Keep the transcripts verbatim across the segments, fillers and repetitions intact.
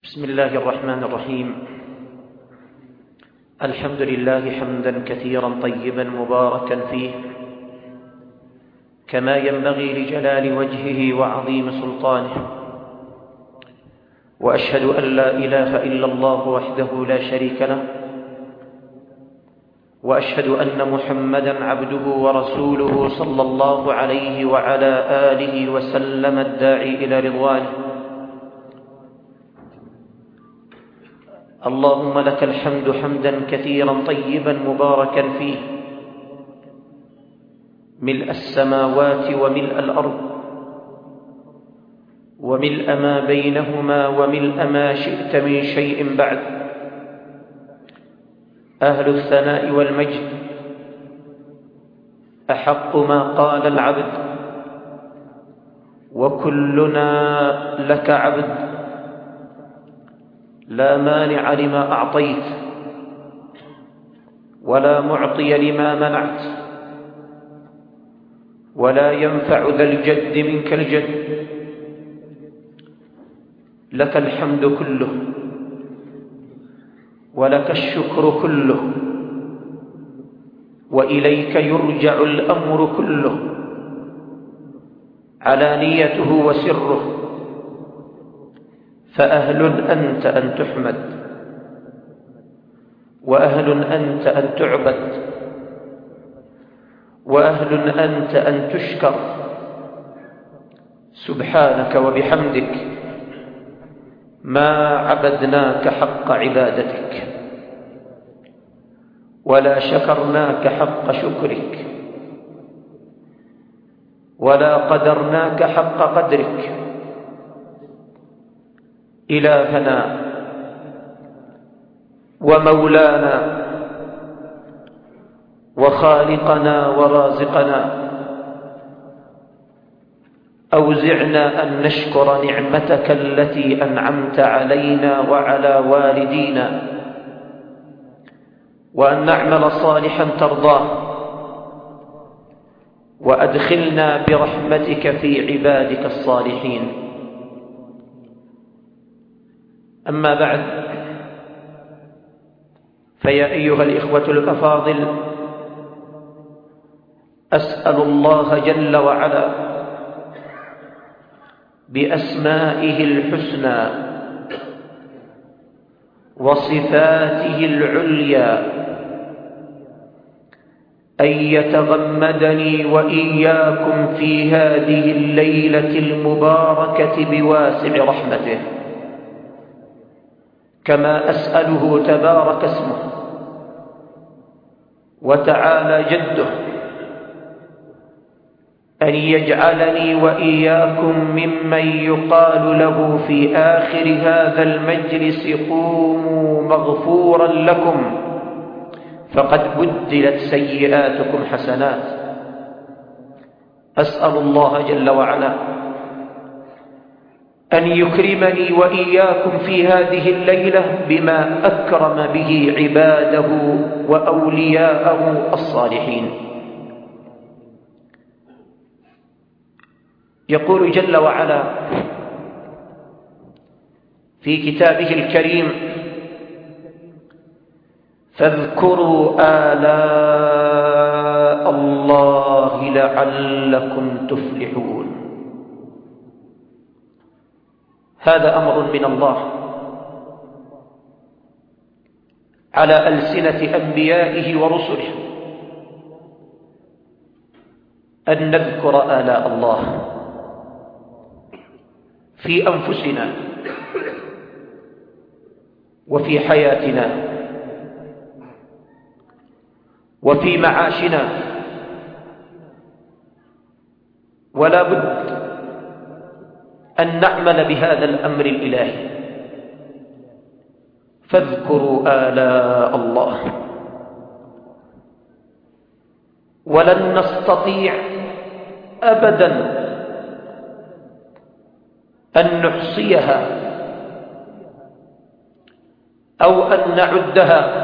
بسم الله الرحمن الرحيم. الحمد لله حمدا كثيرا طيبا مباركا فيه كما ينبغي لجلال وجهه وعظيم سلطانه، وأشهد أن لا إله إلا الله وحده لا شريك له، وأشهد أن محمدا عبده ورسوله صلى الله عليه وعلى آله وسلم الداعي إلى رضوانه. اللهم لك الحمد حمدا كثيرا طيبا مباركا فيه ملء السماوات وملء الأرض وملء ما بينهما وملء ما شئت من شيء بعد. أهل الثناء والمجد أحق ما قال العبد، وكلنا لك عبد، لا مانع لما أعطيت ولا معطي لما منعت، ولا ينفع ذا الجد منك الجد. لك الحمد كله ولك الشكر كله، وإليك يرجع الأمر كله، علانيته وسره. فأهل أنت أن تحمد، وأهل أنت أن تعبد، وأهل أنت أن تشكر. سبحانك وبحمدك ما عبدناك حق عبادتك، ولا شكرناك حق شكرك، ولا قدرناك حق قدرك. إلهنا ومولانا وخالقنا ورازقنا، أوزعنا أن نشكر نعمتك التي أنعمت علينا وعلى والدينا، وأن نعمل صالحا ترضاه، وأدخلنا برحمتك في عبادك الصالحين. أما بعد، فيا أيها الإخوة الأفاضل، أسأل الله جل وعلا بأسمائه الحسنى وصفاته العليا أن يتغمدني وإياكم في هذه الليلة المباركة بواسع رحمته، كما أسأله تبارك اسمه وتعالى جده أن يجعلني وإياكم ممن يقال له في آخر هذا المجلس: قوموا مغفورا لكم فقد بدلت سيئاتكم حسنات. أسأل الله جل وعلا أن يكرمني وإياكم في هذه الليلة بما أكرم به عباده وأولياءه الصالحين. يقول جل وعلا في كتابه الكريم: فاذكروا آلاء الله لعلكم تفلحون. هذا أمر من الله على ألسنة أنبيائه ورسله أن نذكر آلاء الله في أنفسنا وفي حياتنا وفي معاشنا، ولا بد أن نعمل بهذا الأمر الإلهي. فاذكروا آلاء الله، ولن نستطيع أبدا أن نحصيها أو أن نعدها،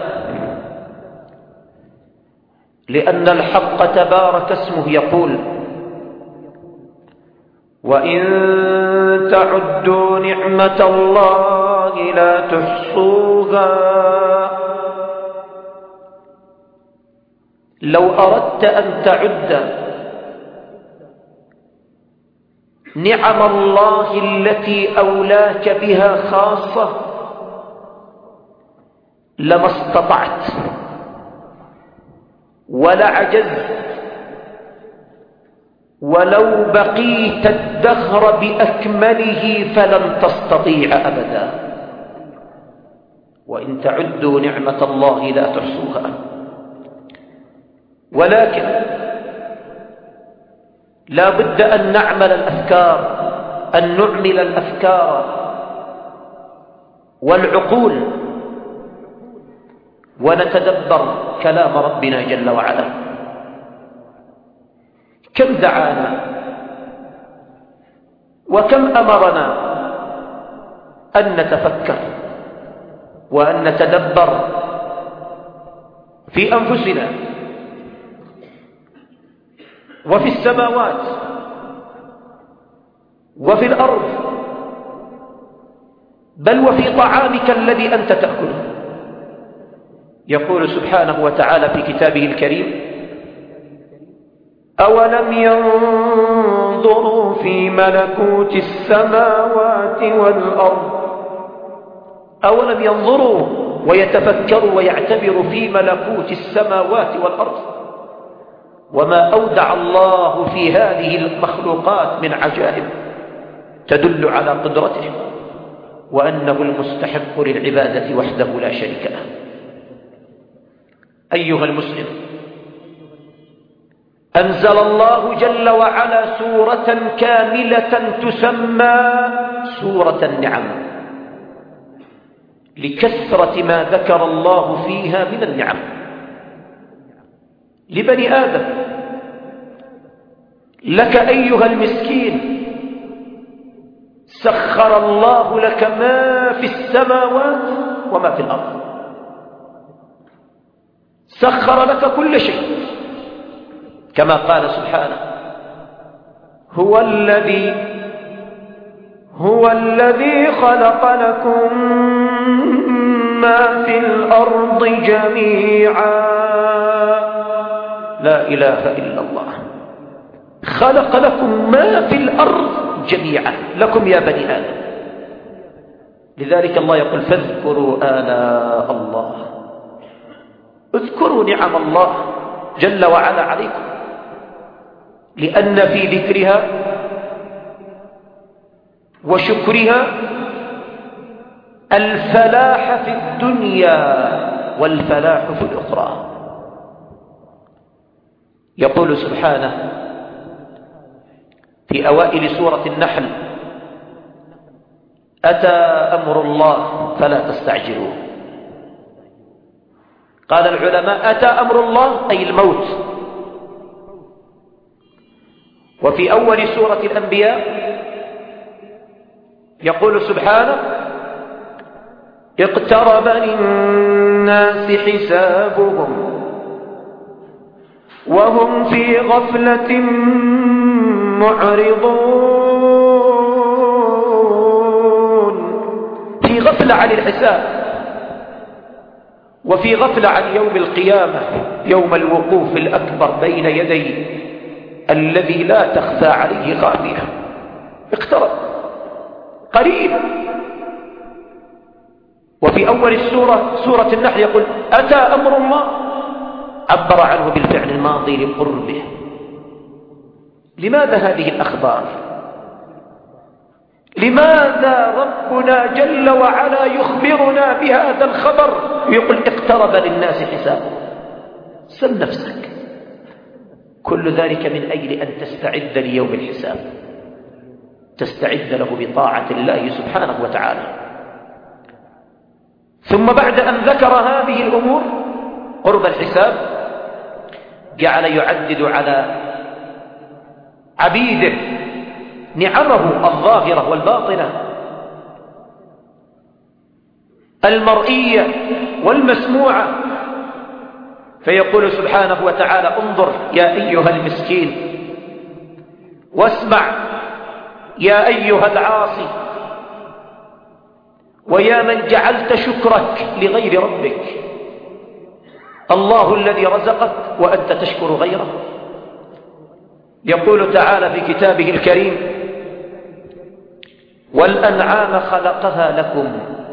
لأن الحق تبارك اسمه يقول: وإن تعدوا نعمة الله الله لا تحصوها. لو أردت أن تعد نعم الله التي أولاك بها خاصة لما استطعت ولا عجزت، ولو بقيت الدهر بأكمله فلن تستطيع أبدا. وإن تعدوا نعمة الله لا تحصوها. ولكن لا بد أن نعمل الأفكار، أن نعمل الأفكار والعقول ونتدبر كلام ربنا جل وعلا. كم دعانا وكم أمرنا أن نتفكر وأن نتدبر في أنفسنا وفي السماوات وفي الأرض، بل وفي طعامك الذي أنت تأكله. يقول سبحانه وتعالى في كتابه الكريم: أولم ينظروا في ملكوت السماوات والأرض. أولم ينظروا ويتفكروا ويعتبروا في ملكوت السماوات والأرض وما أودع الله في هذه المخلوقات من عجائب تدل على قدرته وأنه المستحق للعبادة وحده لا شريك له. أيها المسلم، أنزل الله جل وعلا سورة كاملة تسمى سورة النعم لكثرة ما ذكر الله فيها من النعم لبني آدم. لك أيها المسكين سخر الله لك ما في السماوات وما في الأرض، سخر لك كل شيء كما قال سبحانه: هو الذي هو الذي خلق لكم ما في الأرض جميعا. لا إله إلا الله. خلق لكم ما في الأرض جميعا، لكم يا بني آدم. لذلك الله يقول: فاذكروا آلاء الله. اذكروا نعم الله جل وعلا عليكم، لأن في ذكرها وشكرها الفلاح في الدنيا والفلاح في الأخرى. يقول سبحانه في أوائل سورة النحل: أتى أمر الله فلا تستعجلوه. قال العلماء: أتى أمر الله أي الموت. وفي أول سورة الأنبياء يقول سبحانه: اقترب للناس حسابهم وهم في غفلة معرضون. في غفلة عن الحساب، وفي غفلة عن يوم القيامة، يوم الوقوف الأكبر بين يدي الذي لا تخفى عليه خافية. اقترب، قريب. وفي أول السورة سورة النحل يقول: أتى أمر الله، عبر عنه بالفعل الماضي لقربه. لماذا هذه الأخبار؟ لماذا ربنا جل وعلا يخبرنا بهذا الخبر؟ يقول: اقترب للناس حسابهم. سل نفسك، كل ذلك من أجل أن تستعد ليوم الحساب، تستعد له بطاعة الله سبحانه وتعالى. ثم بعد أن ذكر هذه الأمور قرب الحساب جعل يعدد على عبيده نعمه الظاهرة والباطنة، المرئية والمسموعة. فيقول سبحانه وتعالى: انظر يا أيها المسكين، واسمع يا أيها العاصي، ويا من جعلت شكرك لغير ربك. الله الذي رزقك وأنت تشكر غيره. يقول تعالى في كتابه الكريم: والأنعام خلقها لكم.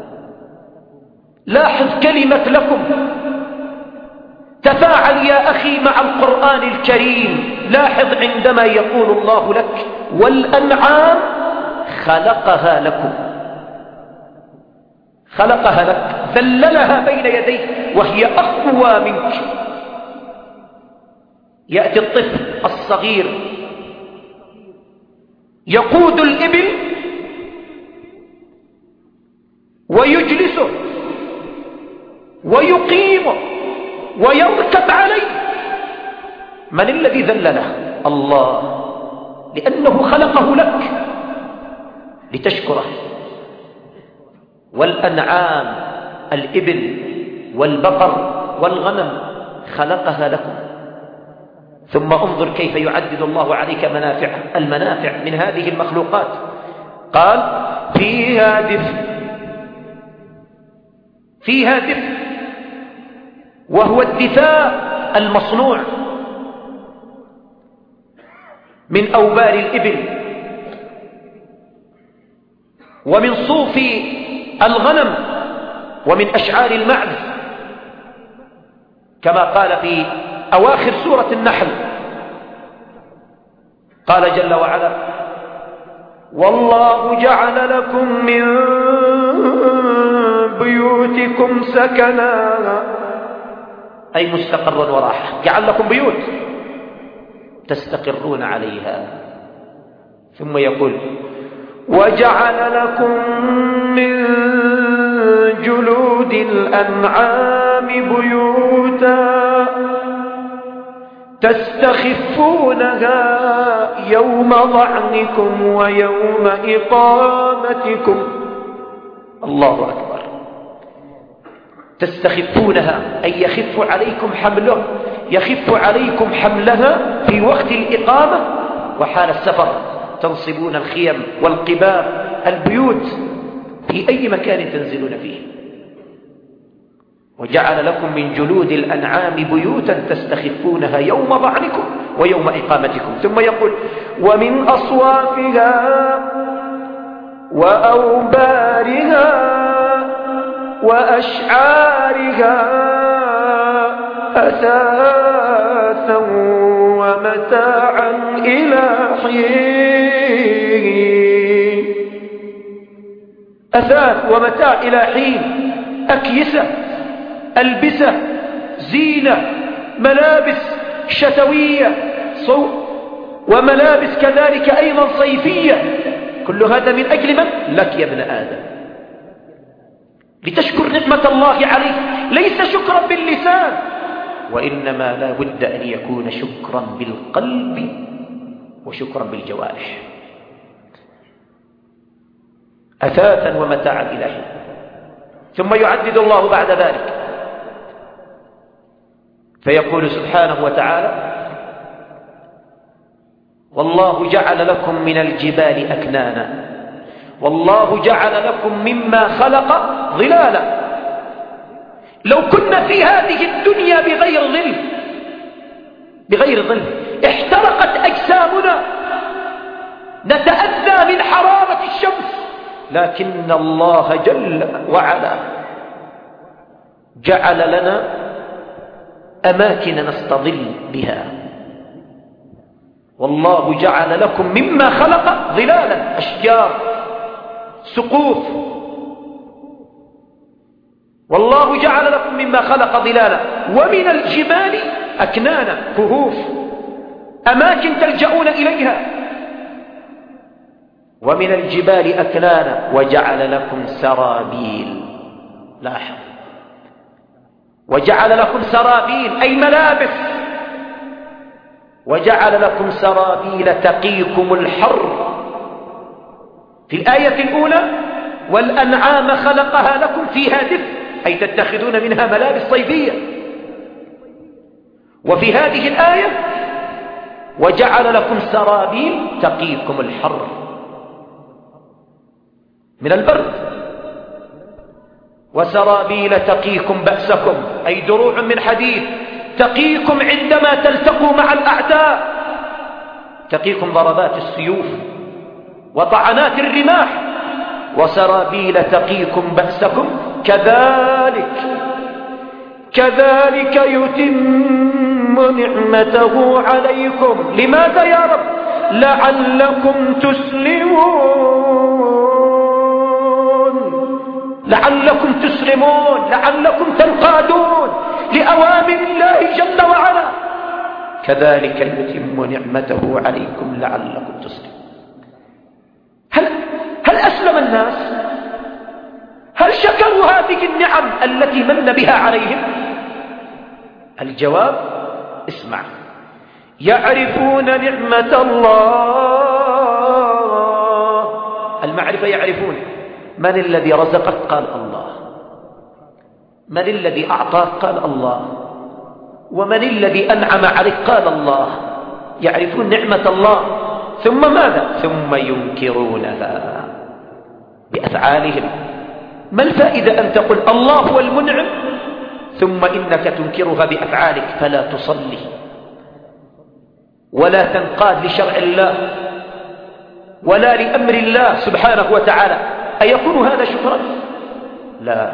لاحظ كلمة لكم، تفاعل يا أخي مع القرآن الكريم. لاحظ عندما يقول الله لك والأنعام خلقها لكم، خلقها لك، ذللها بين يديك وهي أقوى منك. يأتي الطفل الصغير يقود الإبل ويجلسه ويقيمه ويركب عليه. من الذي ذلله؟ الله، لأنه خلقه لك لتشكره. والأنعام الإبل والبقر والغنم خلقها لكم. ثم انظر كيف يعدد الله عليك منافع المنافع من هذه المخلوقات. قال: فيها دفء، فيها دفء، وهو الدفاء المصنوع من أوبار الإبل ومن صوف الغنم ومن أشعار المعز، كما قال في أواخر سورة النحل. قال جل وعلا: والله جعل لكم من بيوتكم سكنا، أي مستقرا وراحة. جعل لكم بيوت تستقرون عليها. ثم يقول: وجعل لكم من جلود الأنعام بيوتا تستخفونها يوم ظعنكم ويوم إقامتكم. الله أكبر. تستخفونها أي يخف عليكم حمله، يخف عليكم حملها في وقت الإقامة وحال السفر. تنصبون الخيم والقباب، البيوت في أي مكان تنزلون فيه. وجعل لكم من جلود الأنعام بيوتا تستخفونها يوم ظعنكم ويوم إقامتكم. ثم يقول: ومن أصوافها وأوبارها وأشعارها أثاثا ومتاعا إلى حين. أثاث ومتاع إلى حين، أكيسة، ألبسة، زينة، ملابس شتوية صو وملابس كذلك أيضا صيفية. كل هذا من أجل من؟ لك يا ابن آدم، لتشكر نعمة الله عليك. ليس شكرا باللسان، وإنما لا بد أن يكون شكرا بالقلب وشكرا بالجوارح. أثاثا ومتاعا إلى حين. ثم يعدد الله بعد ذلك فيقول سبحانه وتعالى: والله جعل لكم من الجبال أكنانا، والله جعل لكم مما خلق ظلالا. لو كنا في هذه الدنيا بغير ظل بغير ظل احترقت أجسامنا، نتأذى من حرارة الشمس، لكن الله جل وعلا جعل لنا أماكن نستظل بها. والله جعل لكم مما خلق ظلالا، أشجار، سقوف. والله جعل لكم مما خلق ظلالا ومن الجبال أكنانا، كهوف، أماكن تلجؤون إليها. ومن الجبال أكنانا وجعل لكم سرابيل. لاحظ، وجعل لكم سرابيل أي ملابس. وجعل لكم سرابيل تقيكم الحر. في الآية الأولى: والأنعام خلقها لكم فيها دفء، أي تتخذون منها ملابس صيفية. وفي هذه الآية: وجعل لكم سرابيل تقيكم الحر من البرد. وسرابيل تقيكم بأسكم، أي دروع من حديد تقيكم عندما تلتقوا مع الأعداء، تقيكم ضربات السيوف وطعنات الرماح. وسرابيل تقيكم بأسكم كذلك كذلك يتم نعمته عليكم. لماذا يا رب؟ لعلكم تسلمون، لعلكم تسلمون، لعلكم تنقادون لأوامر الله جل وعلا. كذلك يتم نعمته عليكم لعلكم تسلمون. هل هل أسلم الناس؟ هل شكروا هذه النعم التي من بها عليهم؟ الجواب اسمع: يعرفون نعمة الله. المعرفة يعرفون. من الذي رزقك؟ قال الله. من الذي أعطاك؟ قال الله. ومن الذي أنعم عليك؟ قال الله. يعرفون نعمة الله، ثم ماذا؟ ثم ينكرونها بأفعالهم. ما الفائدة أن تقول الله هو المنعم ثم إنك تنكرها بأفعالك؟ فلا تصلي ولا تنقاد لشرع الله ولا لأمر الله سبحانه وتعالى. أيكون هذا شكرا؟ لا.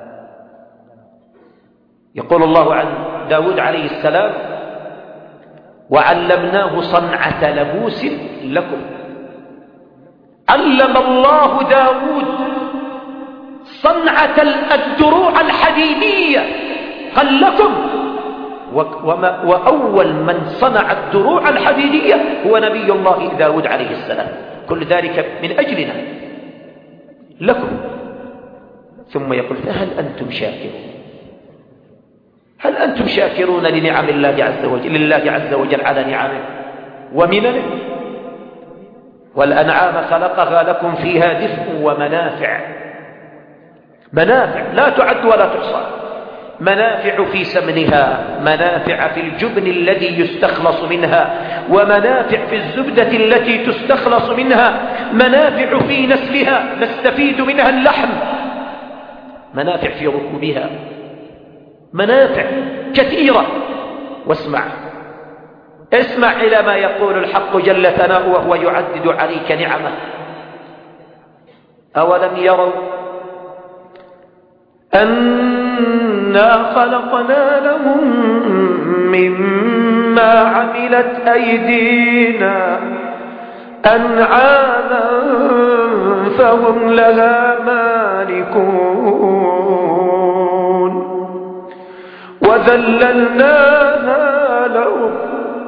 يقول الله عن داود عليه السلام: وعلمناه صنعة لبوس لكم. علم الله داود صنعة الدروع الحديدية، قال لكم. وما وأول من صنع الدروع الحديدية هو نبي الله داود عليه السلام. كل ذلك من أجلنا لكم. ثم يقول: فهل أنتم شاكرون؟ هل أنتم شاكرون لنعم الله عز وجل، لله عز وجل على نعمه ومننه؟ والأنعام خلقها لكم فيها دفء ومنافع. منافع لا تعد ولا تحصى. منافع في سمنها، منافع في الجبن الذي يستخلص منها، ومنافع في الزبدة التي تستخلص منها، منافع في نسلها نستفيد منها اللحم، منافع في ركوبها، منافع كثيرة. واسمع اسمع إلى ما يقول الحق جل ثناؤه وهو يعدد عليك نعمه: أولم يروا أنا خلقنا لهم مما عملت أيدينا أنعاما فهم لها مالكون وذللناها لهم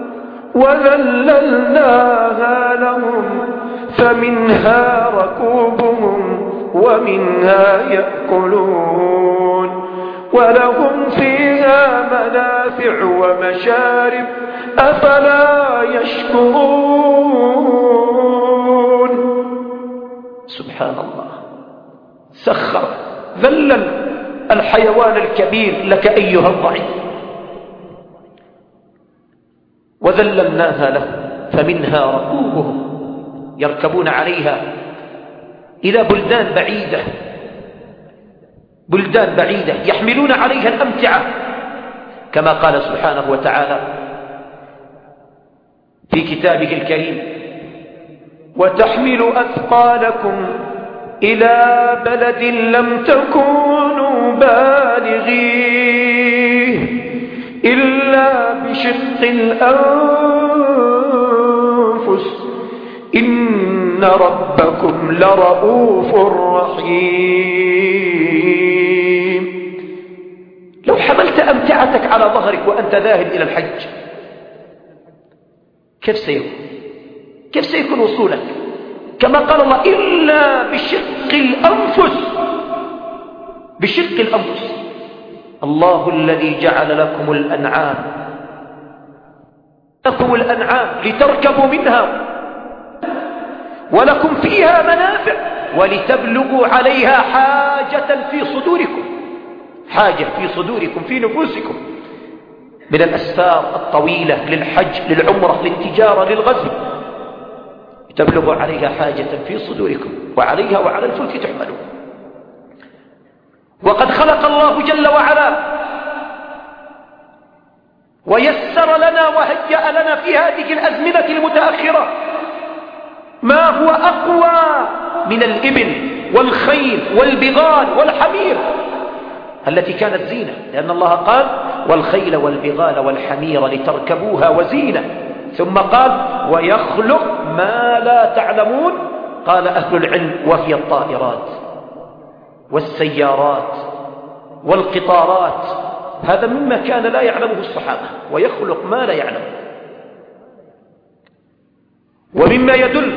وذللناها لهم فمنها ركوبهم ومنها يأكلون ولهم فيها منافع ومشارب أفلا يشكرون. سبحان الله. سخر ذلل الحيوان الكبير لك أيها الضعيف، وذللناها لهم فمنها ركوبهم، يركبون عليها إلى بلدان بعيدة، بلدان بعيدة يحملون عليها الأمتعة، كما قال سبحانه وتعالى في كتابه الكريم: وتحمل أثقالكم إلى بلد لم تكونوا بالغيه إلا بشق الأنفس إن ربكم لرؤوف رحيم. لو حملت أمتعتك على ظهرك وأنت ذاهب إلى الحج، كيف سيكون؟ كيف سيكون وصولك؟ كما قال الله: إلا بشق الأنفس، بشق الأنفس. الله الذي جعل لكم الأنعام، لكم الأنعام لتركبوا منها ولكم فيها منافع ولتبلغوا عليها حاجة في صدوركم، حاجة في صدوركم في نفوسكم من الأسفار الطويلة للحج للعمرة للتجارة للغزو، تبلغوا عليها حاجة في صدوركم وعليها وعلى الفلك تحملون. وقد خلق الله جل وعلا ويسر لنا وهيأ لنا في هذه الأزمنة المتأخرة ما هو أقوى من الإبل والخيل والبغال والحمير التي كانت زينة، لأن الله قال والخيل والبغال والحمير لتركبوها وزينة، ثم قال ويخلق ما لا تعلمون. قال أهل العلم وهي الطائرات والسيارات والقطارات، هذا مما كان لا يعلمه الصحابة، ويخلق ما لا يعلم. ومما يدل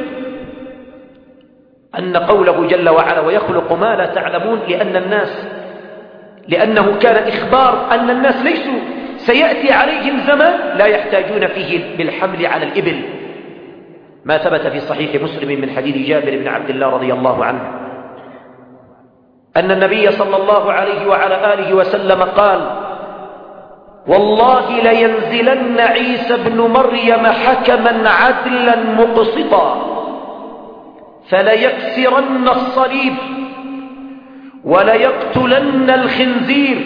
أن قوله جل وعلا ويخلق ما لا تعلمون لأن الناس لأنه كان إخبار أن الناس ليسوا سيأتي عليهم زمان لا يحتاجون فيه بالحمل على الإبل، ما ثبت في صحيح مسلم من حديث جابر بن عبد الله رضي الله عنه أن النبي صلى الله عليه وعلى آله وسلم قال والله لينزلن عيسى بن مريم حكما عدلا مقسطا فليكسرن الصليب وليقتلن الخنزير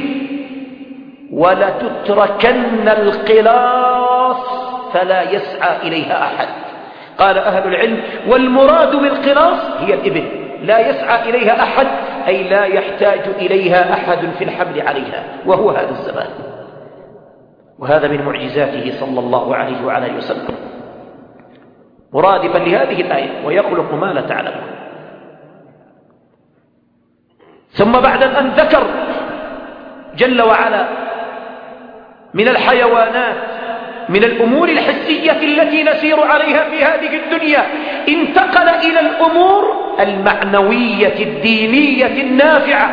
ولتتركن القلاص فلا يسعى إليها أحد. قال أهل العلم والمراد بالقلاص هي الإبل، لا يسعى إليها أحد أي لا يحتاج إليها أحد في الحمل عليها، وهو هذا الزمان. وهذا من معجزاته صلى الله عليه وعلى آله وسلم، مرادفا لهذه الآية ويخلق ما لا تعلمون. ثم بعد أن ذكر جل وعلا من الحيوانات من الأمور الحسية التي نسير عليها في هذه الدنيا، انتقل إلى الأمور المعنوية الدينية النافعة.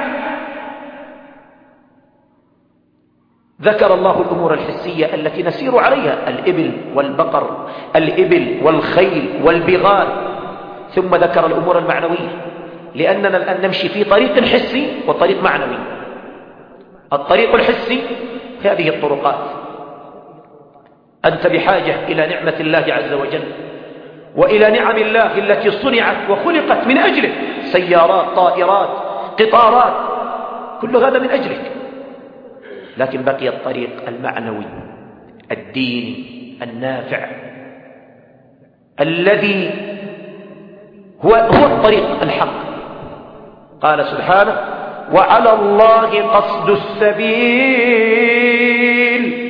ذكر الله الأمور الحسية التي نسير عليها، الإبل والبقر، الإبل والخيل والبغال، ثم ذكر الأمور المعنوية، لأننا الآن نمشي في طريق حسي وطريق معنوي. الطريق الحسي هذه الطرقات، أنت بحاجة إلى نعمة الله عز وجل وإلى نعم الله التي صنعت وخلقت من أجلك، سيارات، طائرات، قطارات، كل هذا من أجلك. لكن بقي الطريق المعنوي الديني النافع الذي هو, هو الطريق الحق. قال سبحانه وعلى الله قصد السبيل.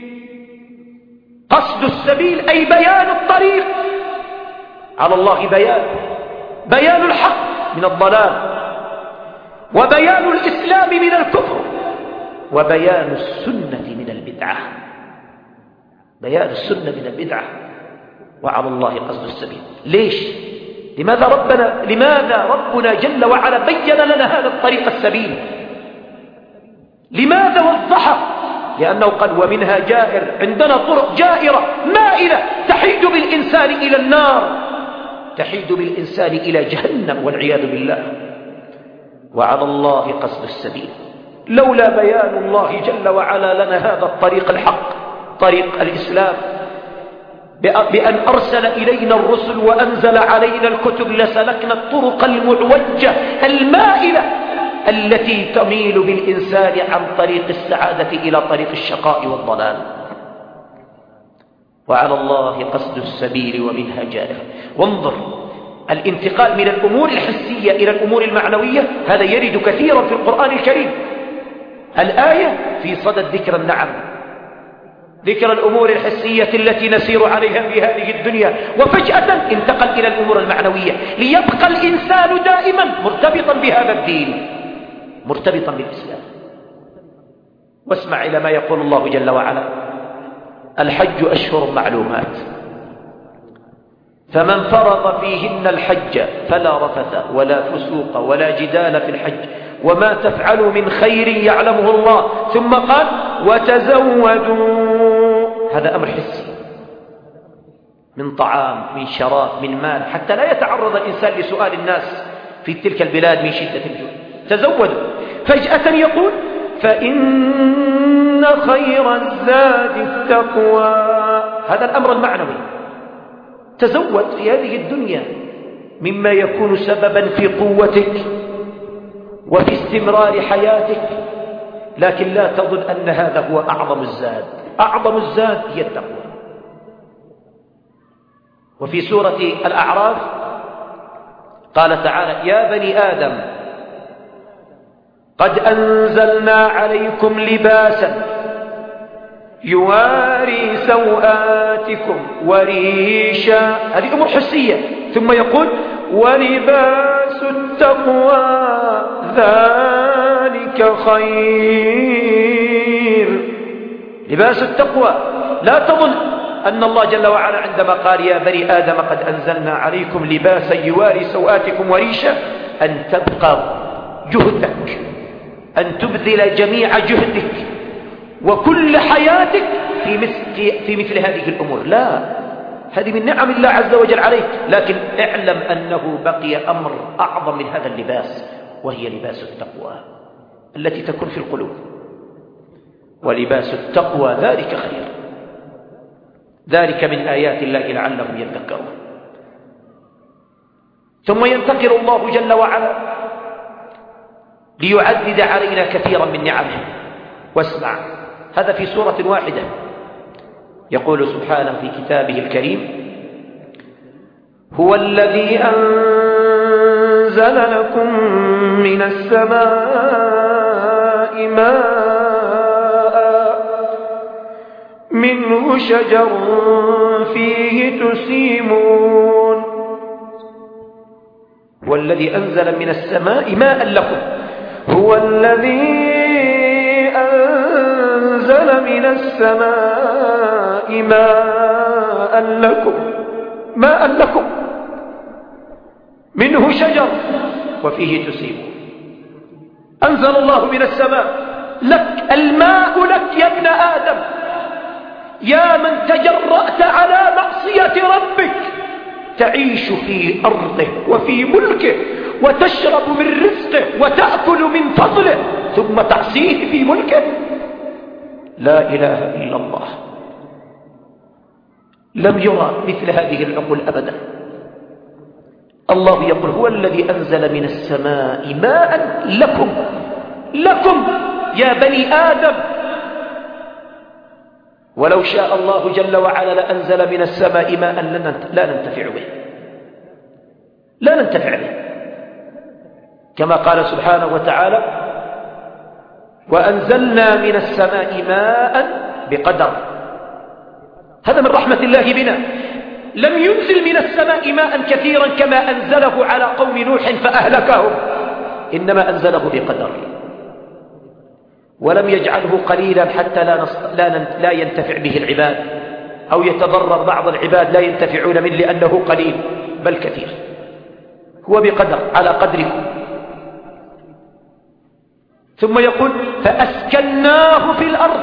قصد السبيل أي بيان الطريق، على الله بيان بيان الحق من الضلال، وبيان الإسلام من الكفر، وبيان السنة من البدعة. بيان السنة من البدعة، وعلى الله قصد السبيل. ليش؟ لماذا ربنا لماذا ربنا جل وعلا بين لنا هذا الطريق السبيل؟ لماذا وضحه؟ لأنه قال ومنها جائر، عندنا طرق جائرة مائلة تحيد بالإنسان إلى النار، تحيد بالإنسان إلى جهنم والعياذ بالله. وعلى الله قصد السبيل. لولا بيان الله جل وعلا لنا هذا الطريق الحق، طريق الإسلام، بأن أرسل إلينا الرسل وأنزل علينا الكتب، لسلكنا الطرق المعوجة المائلة التي تميل بالإنسان عن طريق السعادة إلى طريق الشقاء والضلال. وعلى الله قصد السبيل ومنها جائر. وانظر الانتقال من الأمور الحسية إلى الأمور المعنوية، هذا يرد كثيرا في القرآن الكريم. الآية في صدد ذكر النعم، ذكر الأمور الحسية التي نسير عليها في هذه الدنيا، وفجأة انتقل إلى الأمور المعنوية ليبقى الإنسان دائما مرتبطا بهذا الدين، مرتبطا بالإسلام. واسمع إلى ما يقول الله جل وعلا: الحج أشهر معلومات، فمن فرض فيهن الحج فلا رفث ولا فسوق ولا جدال في الحج وما تفعلوا من خير يعلمه الله. ثم قال: وتزودوا. هذا أمر حسي، من طعام، من شراب، من مال، حتى لا يتعرض الإنسان لسؤال الناس في تلك البلاد من شدة الجوع. تزودوا. فجأة يقول: فإن خير الزاد التقوى. هذا الأمر المعنوي. تزود في هذه الدنيا مما يكون سببا في قوتك وفي استمرار حياتك، لكن لا تظن أن هذا هو أعظم الزاد. أعظم الزاد هي التقوى. وفي سورة الأعراف قال تعالى: يا بني آدم قد أنزلنا عليكم لباسا يواري سوآتكم وريشا، هذه أمور حسية. ثم يقول: ولباس التقوى ذلك خير. لباس التقوى، لا تظن أن الله جل وعلا عندما قال يا بني آدم قد أنزلنا عليكم لباسا يواري سوآتكم وريشا أن تبقى جهدك، أن تبذل جميع جهدك وكل حياتك في مثل, في مثل هذه الأمور. لا، هذه من نعم الله عز وجل عليك، لكن اعلم أنه بقي أمر أعظم من هذا اللباس، وهي لباس التقوى التي تكون في القلوب. ولباس التقوى ذلك خير، ذلك من آيات الله لعلهم يذكرون. ثم ينتقل الله جل وعلا ليعدد علينا كثيرا من نعمه. واسمع، هذا في سورة واحدة. يقول سبحانه في كتابه الكريم: هو الذي أنزل لكم من السماء ماء منه شجر فيه تسيمون. هو الذي أنزل من السماء ماء لكم، هو الذي أنزل من السماء ماء لكم، ماء لكم منه شجر وفيه تسيمون. أنزل الله من السماء لك، الماء لك يا ابن آدم، يا من تجرأت على معصية ربك، تعيش في أرضه وفي ملكه وتشرب من رزقه وتأكل من فضله، ثم تعصيه في ملكه. لا إله إلا الله. لم يرى مثل هذه العقول أبدا. الله يقول: هو الذي أنزل من السماء ماء لكم، لكم يا بني آدم. ولو شاء الله جل وعلا لأنزل من السماء ماء لا ننتفع به، لا ننتفع به، كما قال سبحانه وتعالى: وأنزلنا من السماء ماء بقدر. هذا من رحمة الله بنا. لم ينزل من السماء ماء كثيرا كما أنزله على قوم نوح فأهلكهم، إنما أنزله بقدر، ولم يجعله قليلا حتى لا, نص... لا, ن... لا ينتفع به العباد، أو يتضرر بعض العباد لا ينتفعون منه لأنه قليل، بل كثير. هو بقدر، على قدركم. ثم يقول: فأسكناه في الأرض،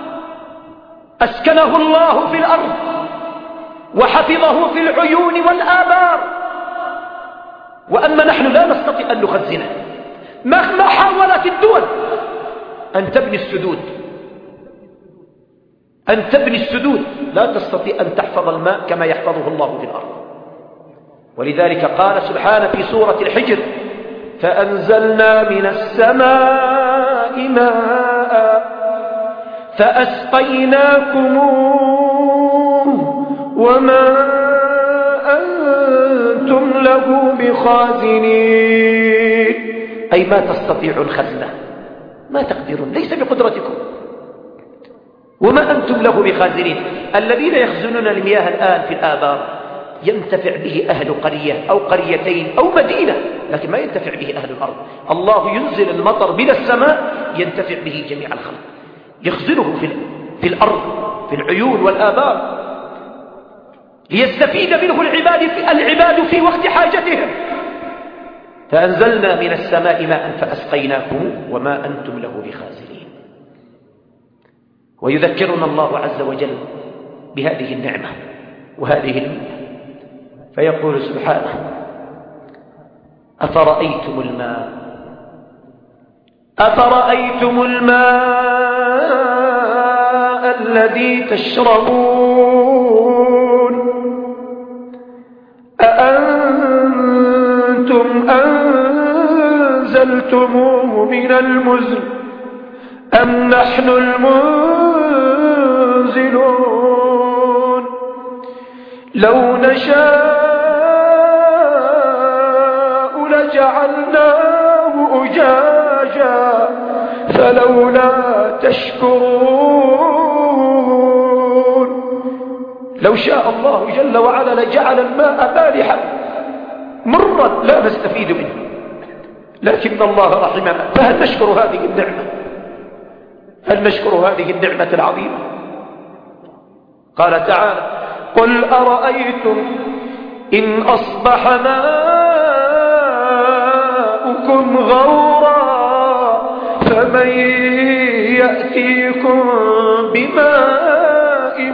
أسكنه الله في الأرض وحفظه في العيون والآبار. وأما نحن لا نستطيع أن نخزنه، مهما حاولت الدول أن تبني السدود، أن تبني السدود لا تستطيع أن تحفظ الماء كما يحفظه الله في الأرض. ولذلك قال سبحانه في سورة الحجر: فأنزلنا من السماء ماء فأسقيناكموه وما أنتم له بخازنين. أي ما تستطيعون خزنه، ما تقدرون، ليس بقدرتكم، وما أنتم له بخازنين. الذين يخزنون المياه الآن في الآبار ينتفع به أهل قرية أو قريتين أو مدينة، لكن ما ينتفع به أهل الأرض. الله ينزل المطر من السماء ينتفع به جميع الخلق، يخزنه في, في الأرض في العيون والآبار ليستفيد منه العباد في, العباد في وقت حاجتهم. فأنزلنا من السماء ماء فأسقيناكم وما أنتم له بخازنين. ويذكرنا الله عز وجل بهذه النعمة وهذه المنة، فيقول سبحانه: أفرأيتم الماء أفرأيتم الماء الذي تشربون أأنتم أنزلتموه أنزلتموه من المزن أم نحن المنزلون لو نشاء لجعلناه أجاجا فلولا تشكرون. لو شاء الله جل وعلا لجعل الماء مالحا مرا لا نستفيد منه، لكن الله رحمنا. فهل نشكر هذه النعمة؟ هل نشكر هذه النعمة العظيمة؟ قال تعالى: قل أرأيتم إن أصبح ماؤكم غورا فمن يأتيكم بماء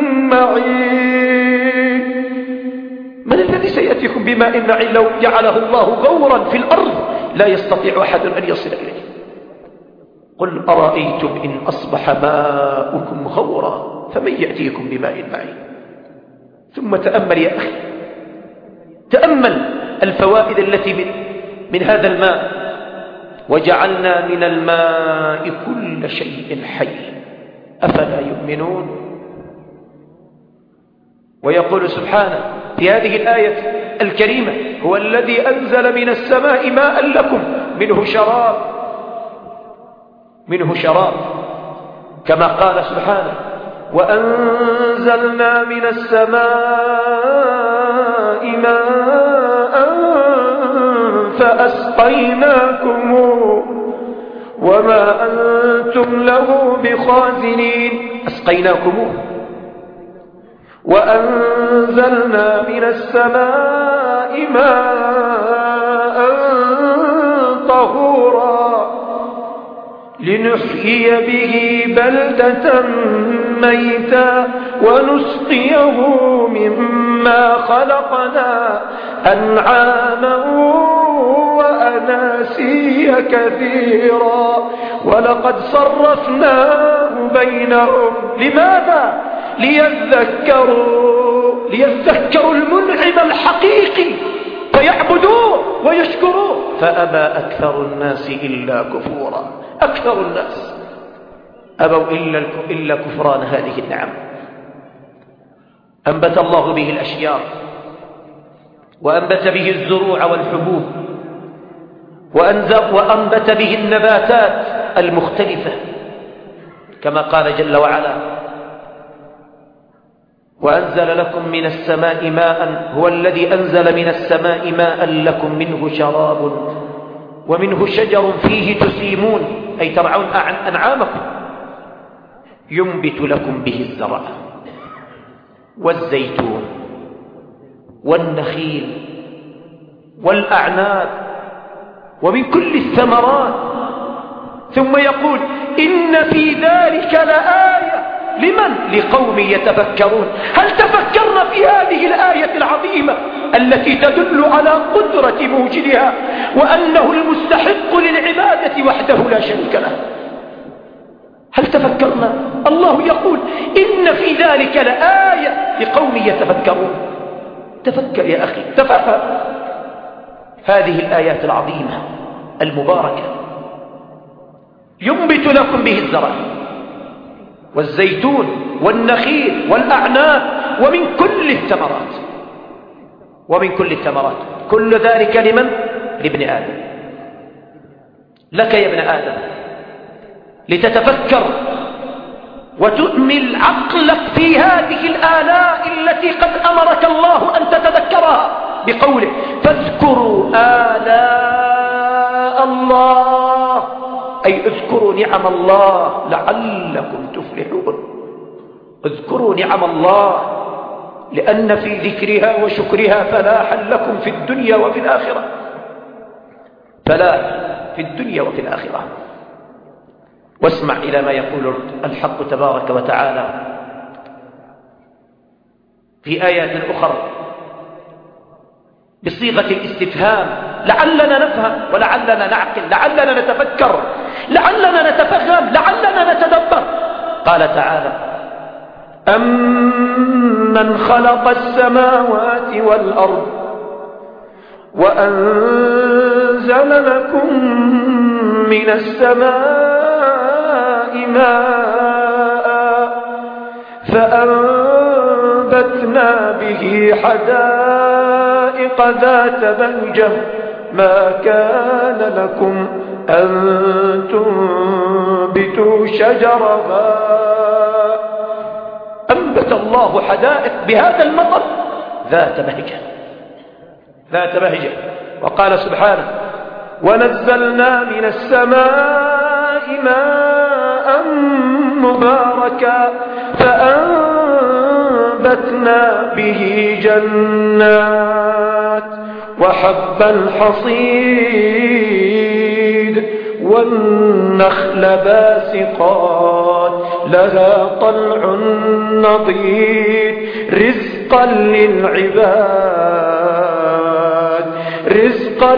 معين. من الذي سيأتيكم بماء معين لو جعله الله غورا في الأرض لا يستطيع أحد أن يصل إليه؟ قل أرأيتم إن أصبح ماؤكم غورا فمن يأتيكم بماء معين. ثم تأمل يا أخي، تأمل الفوائد التي من, من هذا الماء. وجعلنا من الماء كل شيء حي أفلا يؤمنون. ويقول سبحانه في هذه الآية الكريمة: هو الذي أنزل من السماء ماء لكم منه شراب منه شراب كما قال سبحانه: وأنزلنا من السماء ماء فأسقيناكم وما أنتم له بخازنين. أسقيناكم وأنزلنا من السماء ماء طهورا لنحيي به بلدة ميتا ونسقيه مما خلقنا أنعاما وأناسيا كثيرا ولقد صرفناه بينهم. لماذا؟ ليذكروا ليذكروا المنعم الحقيقي فيعبدوه ويشكروه، فأبى أكثر الناس إلا كفورا. أكثر الناس أبوا إلا, إلا كفران هذه النعم. أنبت الله به الأشجار وأنبت به الزروع والحبوب وأنبت به النباتات المختلفة كما قال جل وعلا: وأنزل لكم من السماء ماء هو الذي أنزل من السماء ماء لكم منه شراب ومنه شجر فيه تسيمون أي ترعون أنعامكم ينبت لكم به الزرع والزيتون والنخيل والأعناب ومن كل الثمرات. ثم يقول: إن في ذلك لآية. لمن؟ لقوم يتفكرون. هل تفكرنا في هذه الآية العظيمة التي تدل على قدرة موجدها وأنه المستحق للعبادة وحده لا شريك له؟ هل تفكرنا؟ الله يقول: إن في ذلك لآية لقوم يتفكرون. تفكر يا أخي، تفهم هذه الآيات العظيمة المباركة. ينبت لكم به الزرع والزيتون والنخيل والأعناب ومن كل الثمرات ومن كل الثمرات. كل ذلك لمن؟ لابن آدم. لك يا ابن آدم لتتفكر وتؤمل عقلك في هذه الآلاء التي قد أمرك الله أن تتذكرها بقوله: فاذكروا آلاء الله، أي اذكروا نعم الله لعلكم تفلحون. اذكروا نعم الله لأن في ذكرها وشكرها فلاحا لكم في الدنيا وفي الآخرة. فلاح في الدنيا وفي الآخرة. واسمع إلى ما يقول الحق تبارك وتعالى في آيات أخرى بصيغة الاستفهام لعلنا نفهم ولعلنا نعقل، لعلنا نتفكر، لعلنا نتفهم، لعلنا نتدبر. قال تعالى: أمن خلق السماوات والأرض وأنزل وأنزل لكم من السماء ماء فأنبتنا به حدائق ذات بهجة ما كان لكم أن تنبتوا شجرها. أنبت الله حدائق بهذا المطر ذات بهجة ذات بهجة. وقال سبحانه ونزلنا من السماء ماء مباركا فأنبتنا به جنات وحب الحصيد والنخل باسقات لها طلع نضيد رزقا للعباد رزقا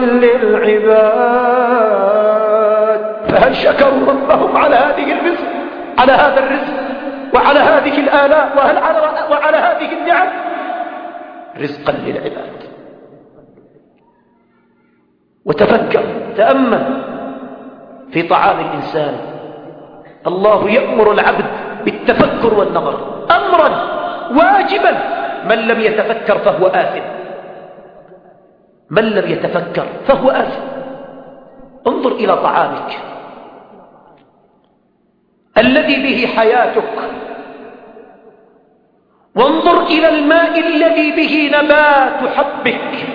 للعباد. فهل شكروا ربهم على هذه الرزق على هذا الرزق وعلى هذه الآلاء وهل على وعلى هذه النعم؟ رزقا للعباد. وتفكر تأمل في طعام الإنسان. الله يأمر العبد بالتفكر والنظر أمرا واجبا. من لم يتفكر فهو آثم من لم يتفكر فهو آثم. انظر إلى طعامك الذي به حياتك وانظر إلى الماء الذي به نبات حبك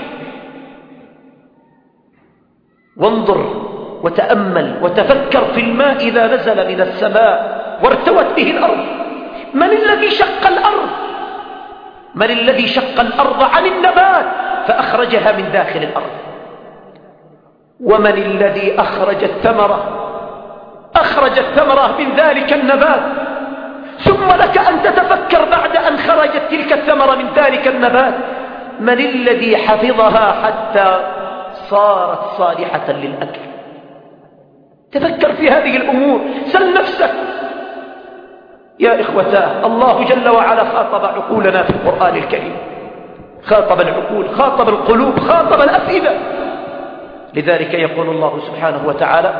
وانظر وتأمل وتفكر في الماء إذا نزل من السماء وارتوت به الأرض. من الذي شق الأرض من الذي شق الأرض عن النبات فأخرجها من داخل الأرض؟ ومن الذي أخرج الثمرة أخرج الثمرة من ذلك النبات؟ ثم لك أن تتفكر بعد أن خرجت تلك الثمرة من ذلك النبات من الذي حفظها حتى صارت صالحة للأكل؟ تفكر في هذه الأمور. سل نفسك يا إخوتاه. الله جل وعلا خاطب عقولنا في القرآن الكريم. خاطب العقول خاطب القلوب خاطب الأفئدة. لذلك يقول الله سبحانه وتعالى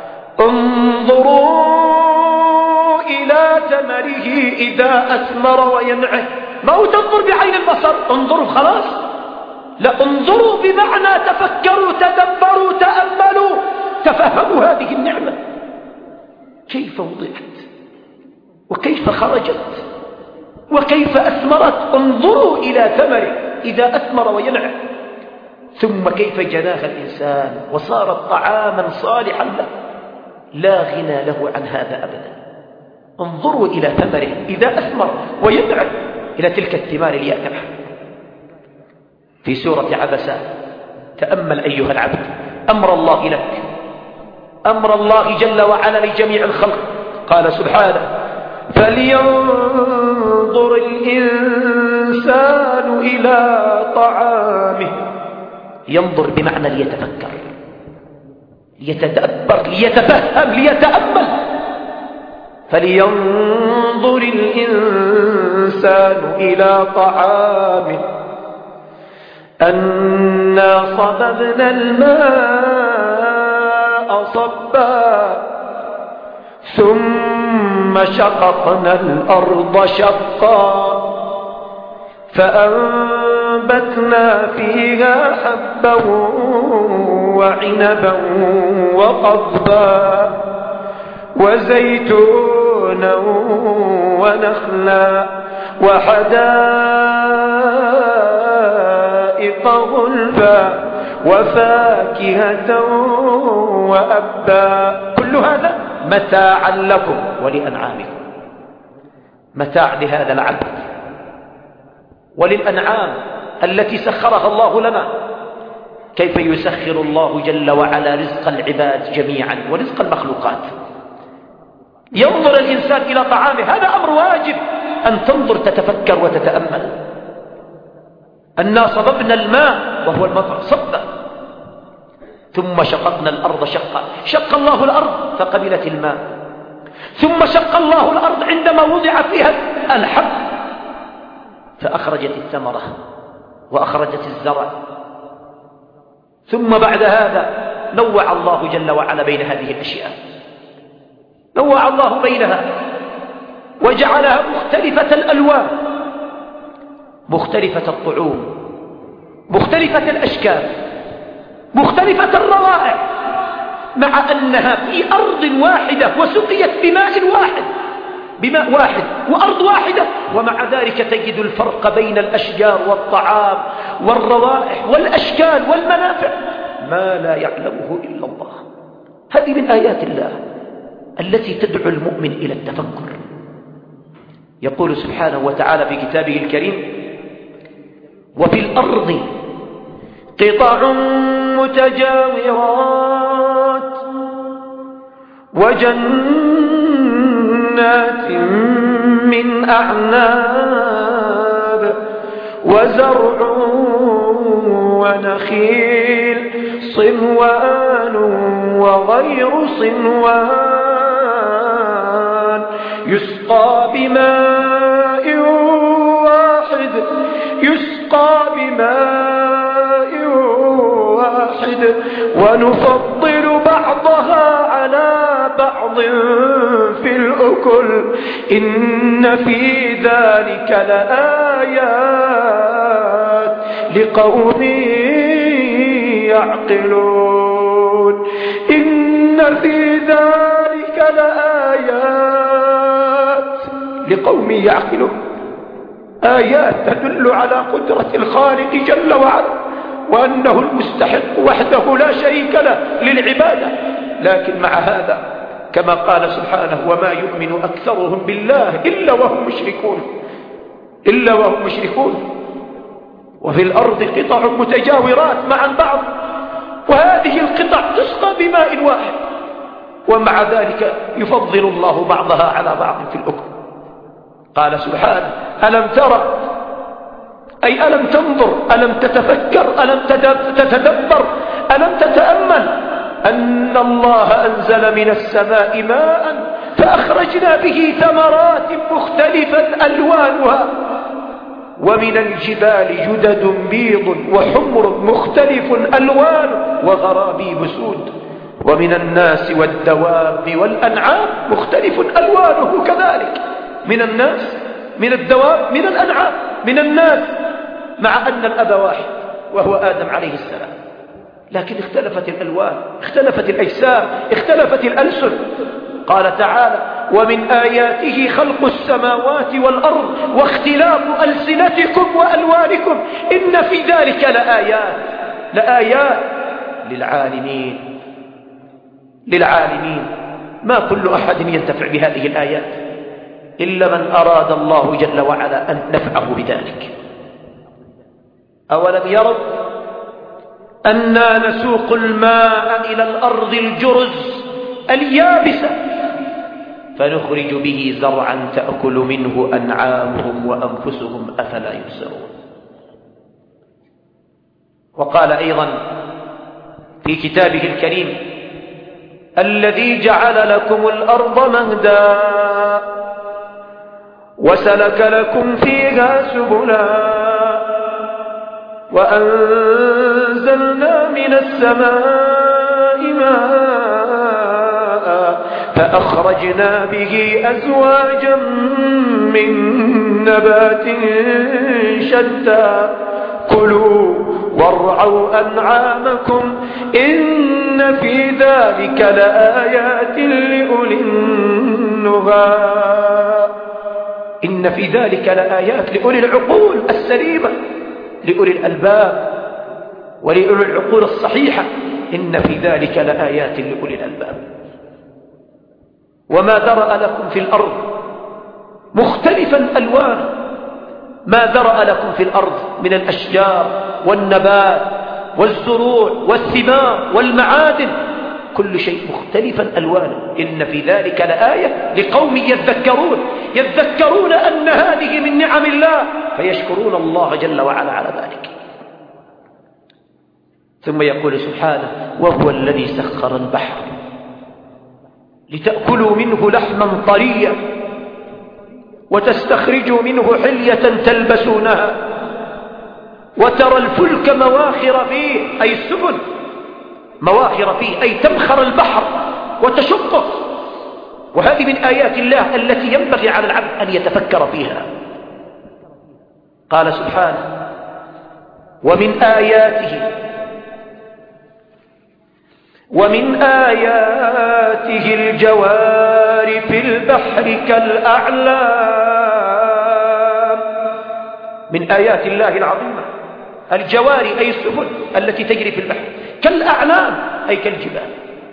انظروا إلى ثمره إذا أثمر وينعه. ما هو تنظر بعين البصر انظروا خلاص، لا انظروا بمعنى تفكروا تدبروا تأملوا تفهموا هذه النعمة كيف وضعت وكيف خرجت وكيف أثمرت. انظروا إلى ثمره إذا أثمر وينعه ثم كيف جناها الإنسان وصارت طعاما صالحا له. لا غنى له عن هذا أبدا. انظروا إلى ثمره إذا أثمر وينعه إلى تلك الثمار الياتمة. في سورة عبسة تأمل أيها العبد أمر الله لك أمر الله جل وعلا لجميع الخلق. قال سبحانه فلينظر الإنسان إلى طعامه. ينظر بمعنى ليتفكر ليتدبر ليتفهم ليتأمل. فلينظر الإنسان إلى طعامه أنا صببنا الماء صبا ثم شققنا الأرض شقا فأنبتنا فيها حبا وعنبا وقضبا وزيتونا ونخلا وحدائق غلبا وفاكهة وأبا. كل هذا متاعا لكم ولأنعامكم. متاع لهذا العبد وللأنعام التي سخرها الله لنا. كيف يسخر الله جل وعلا رزق العباد جميعا ورزق المخلوقات. ينظر الإنسان إلى طعامه. هذا أمر واجب أن تنظر تتفكر وتتأمل. أنا صببنا الماء وهو المطر صبا ثم شققنا الأرض شقا. شق الله الأرض فقبلت الماء ثم شق الله الأرض عندما وضع فيها الحب فأخرجت الثمرة وأخرجت الزرع ثم بعد هذا نوع الله جل وعلا بين هذه الأشياء، نوع الله بينها وجعلها مختلفة الألوان، مختلفة الطعوم، مختلفة الأشكال، مختلفة الروائع، مع أنها في أرض واحدة وسقيت بماء واحد بماء واحد وأرض واحدة، ومع ذلك تجد الفرق بين الأشجار والطعام والروائح والأشكال والمنافع ما لا يعلمه إلا الله. هذه من آيات الله التي تدعو المؤمن إلى التفكر. يقول سبحانه وتعالى في كتابه الكريم: وفي الأرض قطع متجاورات وجنات من أعناب وزرع ونخيل صنوان وغير صنوان يسقى بماء واحد يسقى بماء واحد ونفضل بعضها على بعض في الأكل إن في ذلك لآيات لقوم يعقلون. إن في ذلك لآيات لقوم يعقلون، آيات تدل على قدرة الخالق جل وعلا وأنه المستحق وحده لا شريك له للعبادة. لكن مع هذا كما قال سبحانه: وما يؤمن أكثرهم بالله إلا وهم مشركون إلا وهم مشركون. وفي الأرض قطع متجاورات مع البعض، وهذه القطع تسقى بماء واحد، ومع ذلك يفضل الله بعضها على بعض في الأكل. قال سبحانه: ألم ترى، أي ألم تنظر، ألم تتفكر، ألم تتدبر، ألم تتأمل أن الله أنزل من السماء ماء فأخرجنا به ثمرات مختلفة ألوانها ومن الجبال جدد بيض وحمر مختلف ألوان وغرابيب سود ومن الناس والدواب والأنعام مختلف ألوانه كذلك، من الناس، من الدواب، من الأنعام، من الناس، مع أن الأب واحد وهو آدم عليه السلام، لكن اختلفت الألوان، اختلفت الأجسام، اختلفت الألسن. قال تعالى: ومن آياته خلق السماوات والأرض واختلاف ألسنتكم وألوانكم إن في ذلك لآيات لآيات للعالمين للعالمين ما كل أحد ينتفع بهذه الآيات إلا من أراد الله جل وعلا أن نفعه بذلك. أولم يروا أنا نسوق الماء إلى الأرض الجرز اليابسة فنخرج به زرعا تأكل منه أنعامهم وأنفسهم أفلا يبصرون. وقال أيضا في كتابه الكريم: الذي جعل لكم الأرض مهدا وسلك لكم فيها سبلا وأنزلنا من السماء ماء فأخرجنا به أزواجا من نبات شتى كلوا وارعوا أنعامكم إن في ذلك لآيات لأولي النهى. إن في ذلك لآيات لأولي العقول السليمة، لأولي الألباب ولأولي العقول الصحيحة. إن في ذلك لآيات لأولي الألباب. وما ذرأ لكم في الأرض مختلفا ألوانه، ما ذرأ لكم في الأرض من الأشجار والنبات والزروع والثمار والمعادن، كل شيء مختلفا ألوانه. إن في ذلك لآية لقوم يذكرون يذكرون أن هذه من نعم الله فيشكرون الله جل وعلا على ذلك. ثم يقول سبحانه: وهو الذي سخر البحر لتأكلوا منه لحما طريا وتستخرجوا منه حلية تلبسونها وترى الفلك مواخر فيه، أي السفن مواخر فيه أي تمخر البحر وتشقه، وهذه من آيات الله التي ينبغي على العبد أن يتفكر فيها. قال سبحانه: ومن آياته ومن آياته الجوار في البحر كالأعلام. من آيات الله العظيمة الجواري أي السفن التي تجري في البحر، كالأعلام أي كالجبال.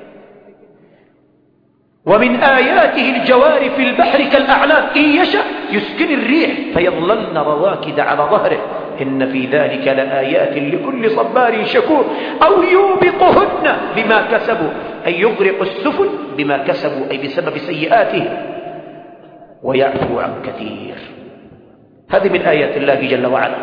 ومن آياته الجوار في البحر كالأعلام إن يشأ يسكن الريح فيظللن رواكد على ظهره إن في ذلك لآيات لكل صبار شكور. أو يوبقهن بما كسبوا أي يغرق السفن بما كسبوا أي بسبب سيئاتهم ويعفو عن كثير. هذه من آيات الله جل وعلا.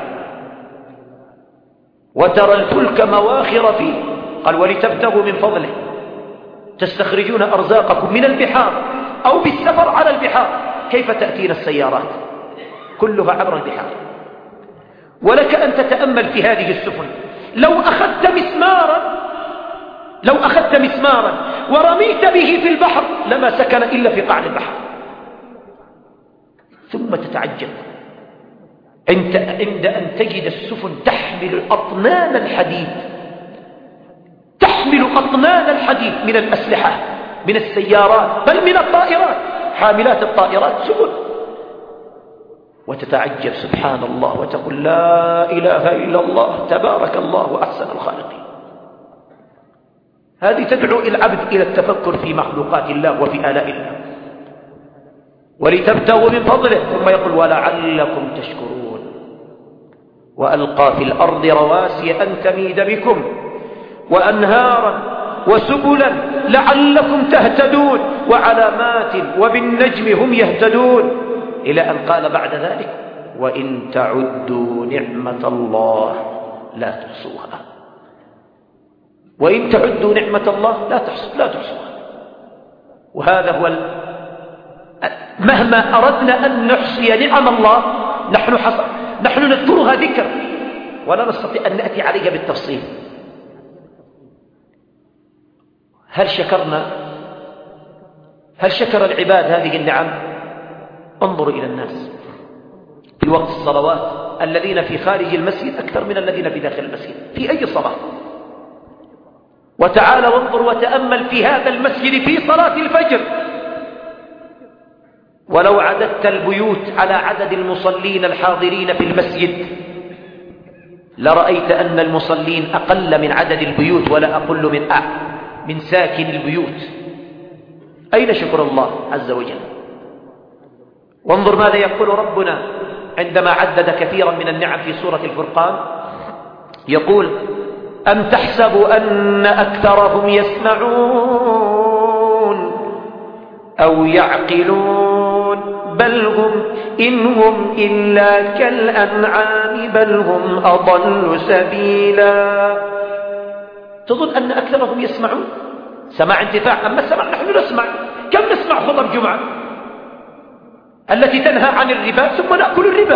وترى الفلك مواخر فيه، قال: ولتبتغوا من فضله، تستخرجون أرزاقكم من البحار أو بالسفر على البحار. كيف تأتينا السيارات؟ كلها عبر البحار. ولك أن تتأمل في هذه السفن، لو أخذت مسمارا لو أخذت مسمارا ورميت به في البحر لما سكن إلا في قعر البحر. ثم تتعجب عند أن تجد السفن تحمل أطنان الحديد تحمل أطنان الحديد من الأسلحة، من السيارات، بل من الطائرات، حاملات الطائرات سفن. وتتعجب سبحان الله وتقول: لا إله إلا الله، تبارك الله أحسن الخالقين. هذه تدعو العبد إلى التفكر في مخلوقات الله وفي آلاء الله. ولتبتغوا من فضله، ثم يقول: ولعلكم تشكرون. وألقى في الأرض رواسي أن تميد بكم وأنهارا وسبلا لعلكم تهتدون وعلامات وبالنجم هم يهتدون، إلى أن قال بعد ذلك: وإن تعدوا نعمة الله لا تحصوها. وإن تعدوا نعمة الله لا لا تحصوها. وهذا هو ال... مهما أردنا أن نحصي نعم الله نحن حصر نحن نذكرها ذكر ولا نستطيع أن نأتي عليها بالتفصيل. هل شكرنا هل شكر العباد هذه النعم؟ انظروا إلى الناس في وقت الصلوات، الذين في خارج المسجد أكثر من الذين في داخل المسجد في أي صلاة. وتعال وانظر وتأمل في هذا المسجد في صلاة الفجر، ولو عددت البيوت على عدد المصلين الحاضرين في المسجد لرأيت أن المصلين أقل من عدد البيوت ولا أقل من أع... من ساكن البيوت. أين شكر الله عز وجل؟ وانظر ماذا يقول ربنا عندما عدد كثيرا من النعم في سورة الفرقان. يقول: أم تحسب أن أكثرهم يسمعون أو يعقلون بل هم إن هم إلا كالأنعام بل هم أضل سبيلا. تظن أن أكثرهم يسمعون؟ سماع انتفاع. أما السماع نحن نسمع، كم نسمع خطب جمعة التي تنهى عن الربا ثم نأكل الربا،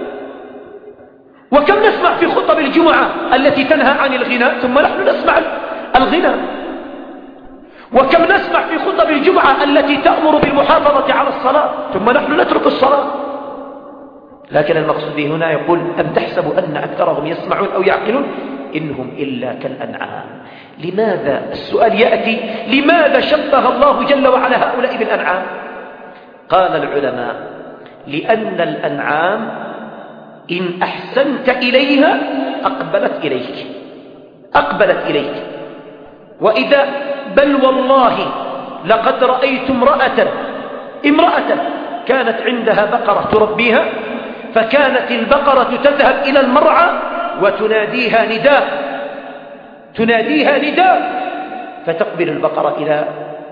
وكم نسمع في خطب الجمعة التي تنهى عن الغناء ثم نحن نسمع الغناء، وكم نسمع في خطب الجمعة التي تأمر بالمحافظة على الصلاة ثم نحن نترك الصلاة. لكن المقصود هنا يقول: أم تحسب أن أكثرهم يسمعون أو يعقلون إنهم إلا كالأنعام. لماذا السؤال يأتي لماذا شبه الله جل وعلا هؤلاء بالأنعام؟ قال العلماء: لأن الأنعام إن أحسنت إليها أقبلت إليك أقبلت إليك وإذا بل والله لقد رأيت امرأة امرأة كانت عندها بقرة تربيها، فكانت البقرة تذهب إلى المرعى وتناديها نداء تناديها نداء فتقبل البقرة إلى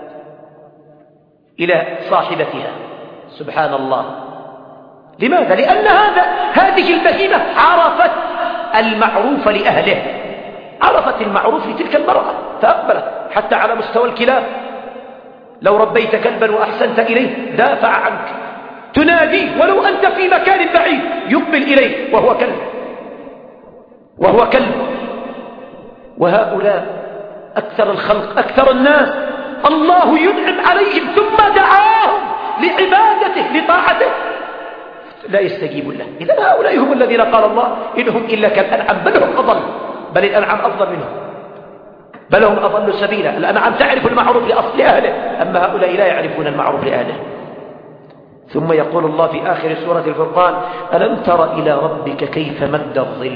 إلى صاحبتها. سبحان الله. لماذا؟ لأن هذا هذه البهيمة عرفت المعروف لأهله، عرفت المعروف لتلك المرأة فأقبلت. حتى على مستوى الكلاب، لو ربيت كلبا وأحسنت إليه دافع عنك، تناديه ولو أنت في مكان بعيد يقبل إليه وهو كلب وهو كلب. وهؤلاء أكثر الخلق أكثر الناس الله ينعم عليهم ثم دعاهم لعبادته لطاعته لا يستجيب له. إذا هؤلاء هم الذين قال الله إنهم إلا كالأنعام بل هم أضل، بل الأنعام أفضل منهم، بل هم أضل سبيلا. الأنعام تعرف المعروف لأصل أهله، أما هؤلاء لا يعرفون المعروف لأهله. ثم يقول الله في آخر سورة الفرقان ألم تر إلى ربك كيف مد الظل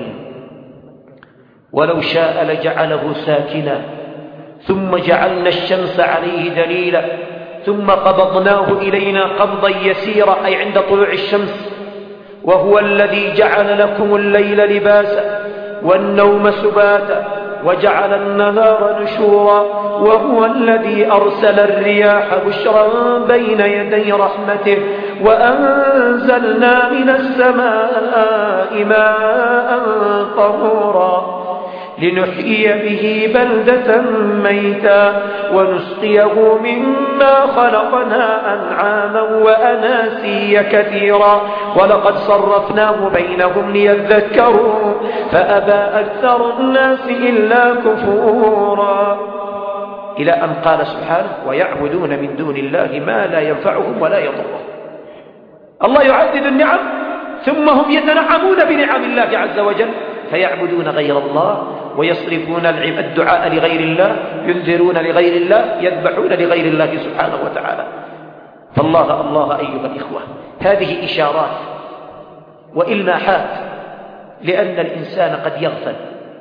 ولو شاء لجعله ساكنا ثم جعلنا الشمس عليه دليلا ثم قبضناه إلينا قبضا يسيرا أي عند طلوع الشمس. وهو الذي جعل لكم الليل لباسا والنوم سباتا وجعل النهار نشورا وهو الذي أرسل الرياح بشرا بين يدي رحمته وأنزلنا من السماء ماء طهورا لنحيي به بلدة ميتا ونسقيه مما خلقنا أنعاما وأناسيا كثيرا ولقد صرفناه بينهم ليذكروا فأبى أكثر الناس إلا كفورا، إلى أن قال سبحانه ويعبدون من دون الله ما لا ينفعهم ولا يضرهم. الله يعدد النعم ثم هم يتنعمون بنعم الله عز وجل فيعبدون غير الله ويصرفون الدعاء لغير الله، ينذرون لغير الله، يذبحون لغير الله سبحانه وتعالى. فالله الله أيها الإخوة، هذه إشارات وإلماحات لأن الإنسان قد يغفل،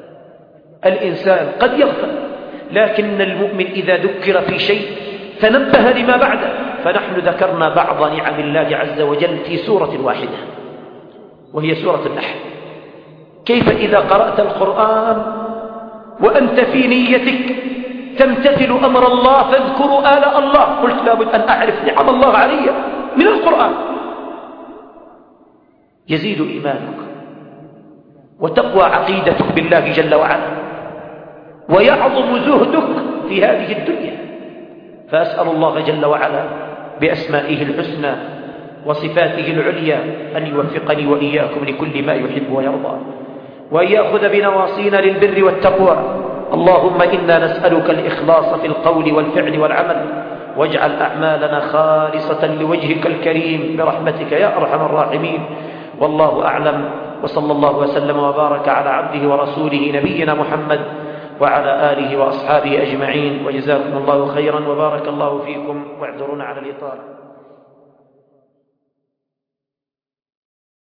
الإنسان قد يغفل، لكن المؤمن إذا ذكر في شيء تنبه لما بعده. فنحن ذكرنا بعض نعم الله عز وجل في سورة واحدة وهي سورة النحل. كيف إذا قرأت القرآن وأنت في نيتك تمتثل أمر الله فاذكروا آلاء الله، قلت لابد أن أعرف نعم الله علي من القرآن، يزيد إيمانك وتقوى عقيدتك بالله جل وعلا ويعظم زهدك في هذه الدنيا. فأسأل الله جل وعلا بأسمائه الحسنى وصفاته العليا أن يوفقني وإياكم لكل ما يحب ويرضى وأن يأخذ بنواصينا للبر والتقوى. اللهم إنا نسألك الإخلاص في القول والفعل والعمل، واجعل أعمالنا خالصة لوجهك الكريم برحمتك يا أرحم الراحمين. والله أعلم، وصلى الله وسلم وبارك على عبده ورسوله نبينا محمد وعلى آله وأصحابه أجمعين، وجزاكم الله خيرا وبارك الله فيكم، واعذرونا على الإطالة.